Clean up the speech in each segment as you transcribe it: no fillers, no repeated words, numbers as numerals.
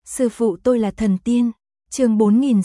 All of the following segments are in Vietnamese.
Sư phụ tôi là thần tiên. Chương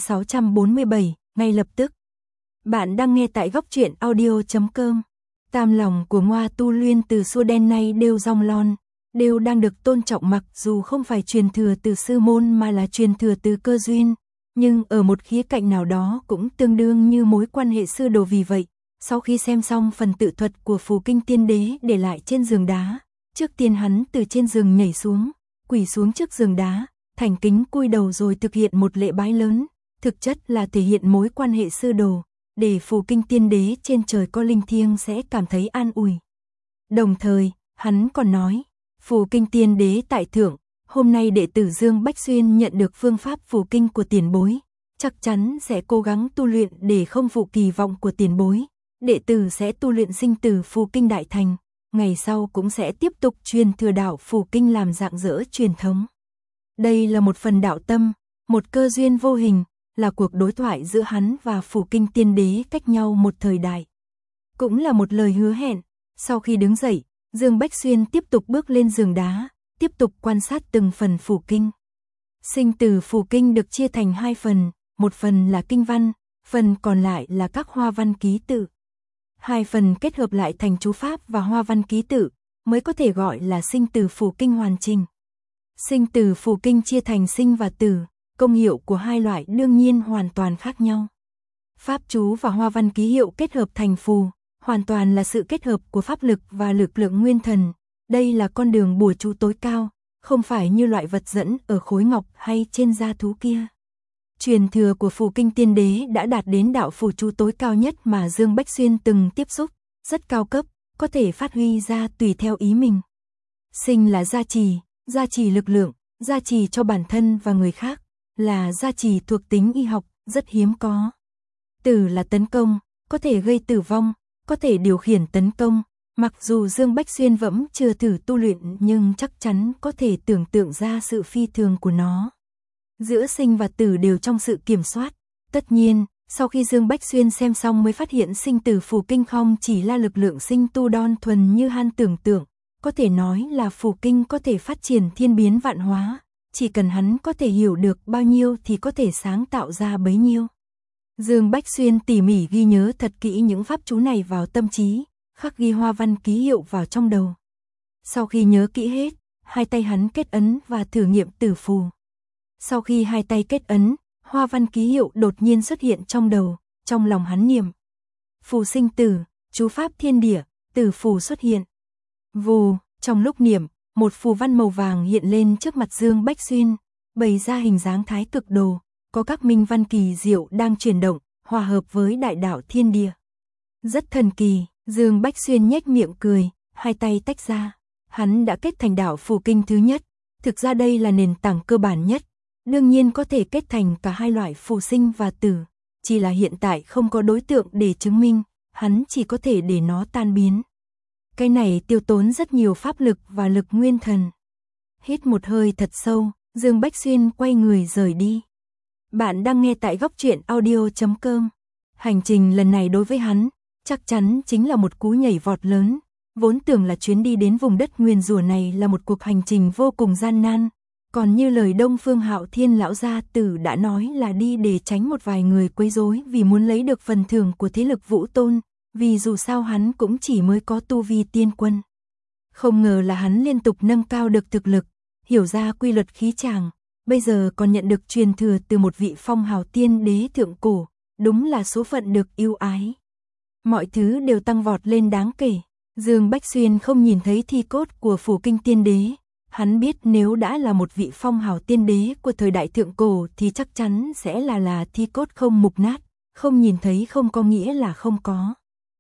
4647, ngay lập tức. Bạn đang nghe tại góc truyện audio.com. Tam lòng của Ngoa Tu Luyên từ xưa đến nay đều rong lon, đều đang được tôn trọng mặc dù không phải truyền thừa từ sư môn mà là truyền thừa từ cơ duyên, nhưng ở một khía cạnh nào đó cũng tương đương như mối quan hệ sư đồ. Vì vậy, sau khi xem xong phần tự thuật của Phù Kinh Tiên Đế để lại trên giường đá, trước tiên hắn từ trên giường nhảy xuống, quỳ xuống trước giường đá, thành kính cúi đầu rồi thực hiện một lễ bái lớn, thực chất là thể hiện mối quan hệ sư đồ, để Phù Kinh Tiên Đế trên trời có linh thiêng sẽ cảm thấy an ủi. Đồng thời, hắn còn nói, Phù Kinh Tiên Đế tại thượng, hôm nay đệ tử Dương Bách Xuyên nhận được phương pháp phù kinh của tiền bối, chắc chắn sẽ cố gắng tu luyện để không phụ kỳ vọng của tiền bối. Đệ tử sẽ tu luyện sinh tử phù kinh đại thành, ngày sau cũng sẽ tiếp tục truyền thừa đạo phù kinh làm rạng rỡ truyền thống. Đây là một phần đạo tâm, một cơ duyên vô hình, là cuộc đối thoại giữa hắn và Phù Kinh Tiên Đế cách nhau một thời đại. Cũng là một lời hứa hẹn. Sau khi đứng dậy, Dương Bách Xuyên tiếp tục bước lên giường đá, tiếp tục quan sát từng phần phù kinh. Sinh tử phù kinh được chia thành hai phần, một phần là kinh văn, phần còn lại là các hoa văn ký tự. Hai phần kết hợp lại thành chú pháp và hoa văn ký tự, mới có thể gọi là sinh tử phù kinh hoàn chỉnh. Sinh tử phù kinh chia thành sinh và tử, công hiệu của hai loại đương nhiên hoàn toàn khác nhau. Pháp chú và hoa văn ký hiệu kết hợp thành phù, hoàn toàn là sự kết hợp của pháp lực và lực lượng nguyên thần. Đây là con đường bùa chú tối cao, không phải như loại vật dẫn ở khối ngọc hay trên da thú kia. Truyền thừa của Phù Kinh Tiên Đế đã đạt đến đạo phù chú tối cao nhất mà Dương Bách Xuyên từng tiếp xúc, rất cao cấp, có thể phát huy ra tùy theo ý mình. Sinh là gia trì lực lượng, gia trì cho bản thân và người khác, là gia trì thuộc tính y học, rất hiếm có. Tử là tấn công, có thể gây tử vong, có thể điều khiển tấn công. Mặc dù Dương Bách Xuyên vẫn chưa thử tu luyện nhưng chắc chắn có thể tưởng tượng ra sự phi thường của nó. Giữa sinh và tử đều trong sự kiểm soát. Tất nhiên, sau khi Dương Bách Xuyên xem xong mới phát hiện sinh tử phù kinh không chỉ là lực lượng sinh tu đon thuần như hắn tưởng tượng, có thể nói là phù kinh có thể phát triển thiên biến vạn hóa, chỉ cần hắn có thể hiểu được bao nhiêu thì có thể sáng tạo ra bấy nhiêu. Dương Bách Xuyên tỉ mỉ ghi nhớ thật kỹ những pháp chú này vào tâm trí, khắc ghi hoa văn ký hiệu vào trong đầu. Sau khi nhớ kỹ hết, hai tay hắn kết ấn và thử nghiệm tử phù. Sau khi hai tay kết ấn, hoa văn ký hiệu đột nhiên xuất hiện trong đầu, trong lòng hắn niệm. Phù sinh tử, chú pháp thiên địa, tử phù xuất hiện. Vù, trong lúc niệm, một phù văn màu vàng hiện lên trước mặt Dương Bách Xuyên, bày ra hình dáng thái cực đồ, có các minh văn kỳ diệu đang chuyển động, hòa hợp với đại đạo thiên địa. Rất thần kỳ, Dương Bách Xuyên nhếch miệng cười, hai tay tách ra. Hắn đã kết thành đạo phù kinh thứ nhất, thực ra đây là nền tảng cơ bản nhất. Đương nhiên có thể kết thành cả hai loại phù sinh và tử, chỉ là hiện tại không có đối tượng để chứng minh, hắn chỉ có thể để nó tan biến. Cái này tiêu tốn rất nhiều pháp lực và lực nguyên thần. Hít một hơi thật sâu, Dương Bách Xuyên quay người rời đi. Bạn đang nghe tại góc truyện audio.com. Hành trình lần này đối với hắn, chắc chắn chính là một cú nhảy vọt lớn. Vốn tưởng là chuyến đi đến vùng đất nguyền rủa này là một cuộc hành trình vô cùng gian nan. Còn như lời Đông Phương Hạo Thiên lão gia tử đã nói là đi để tránh một vài người quấy rối vì muốn lấy được phần thưởng của thế lực Vũ Tôn, vì dù sao hắn cũng chỉ mới có tu vi tiên quân. Không ngờ là hắn liên tục nâng cao được thực lực, hiểu ra quy luật khí tràng, bây giờ còn nhận được truyền thừa từ một vị phong hào tiên đế thượng cổ, đúng là số phận được ưu ái. Mọi thứ đều tăng vọt lên đáng kể. Dương Bách Xuyên không nhìn thấy thi cốt của Phù Kinh Tiên Đế. Hắn biết nếu đã là một vị phong hào tiên đế của thời đại thượng cổ thì chắc chắn sẽ là thi cốt không mục nát, không nhìn thấy không có nghĩa là không có.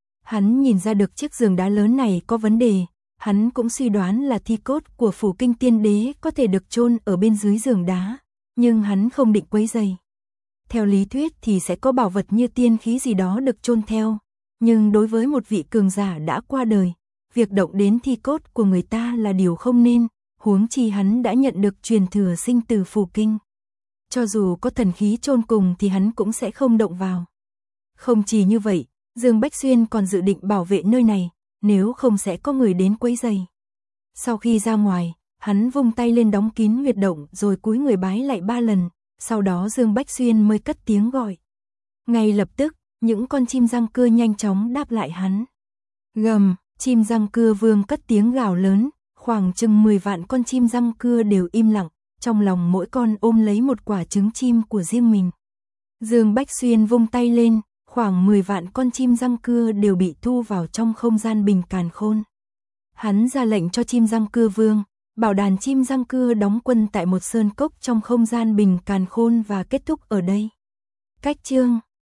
Hắn nhìn ra được chiếc giường đá lớn này có vấn đề, hắn cũng suy đoán là thi cốt của Phù Kinh Tiên Đế có thể được chôn ở bên dưới giường đá, nhưng hắn không định quấy rầy. Theo lý thuyết thì sẽ có bảo vật như tiên khí gì đó được chôn theo, nhưng đối với một vị cường giả đã qua đời, việc động đến thi cốt của người ta là điều không nên. Huống chi hắn đã nhận được truyền thừa sinh tử phù kinh. Cho dù có thần khí chôn cùng thì hắn cũng sẽ không động vào. Không chỉ như vậy, Dương Bách Xuyên còn dự định bảo vệ nơi này, nếu không sẽ có người đến quấy rầy. Sau khi ra ngoài, Hắn vung tay lên đóng kín huyệt động rồi cúi người bái lạy 3 lần, sau đó Dương Bách Xuyên mới cất tiếng gọi. Ngay lập tức, những con chim răng cưa nhanh chóng đáp lại hắn. Gầm, chim răng cưa vương cất tiếng gào lớn, khoảng chừng 10 vạn con chim răng cưa đều im lặng, trong lòng mỗi con ôm lấy một quả trứng chim của riêng mình. Dương Bách Xuyên vung tay lên, khoảng 10 vạn con chim răng cưa đều bị thu vào trong không gian bình càn khôn. Hắn ra lệnh cho chim răng cưa vương, bảo đàn chim răng cưa đóng quân tại một sơn cốc trong không gian bình càn khôn và kết thúc ở đây. Cách chương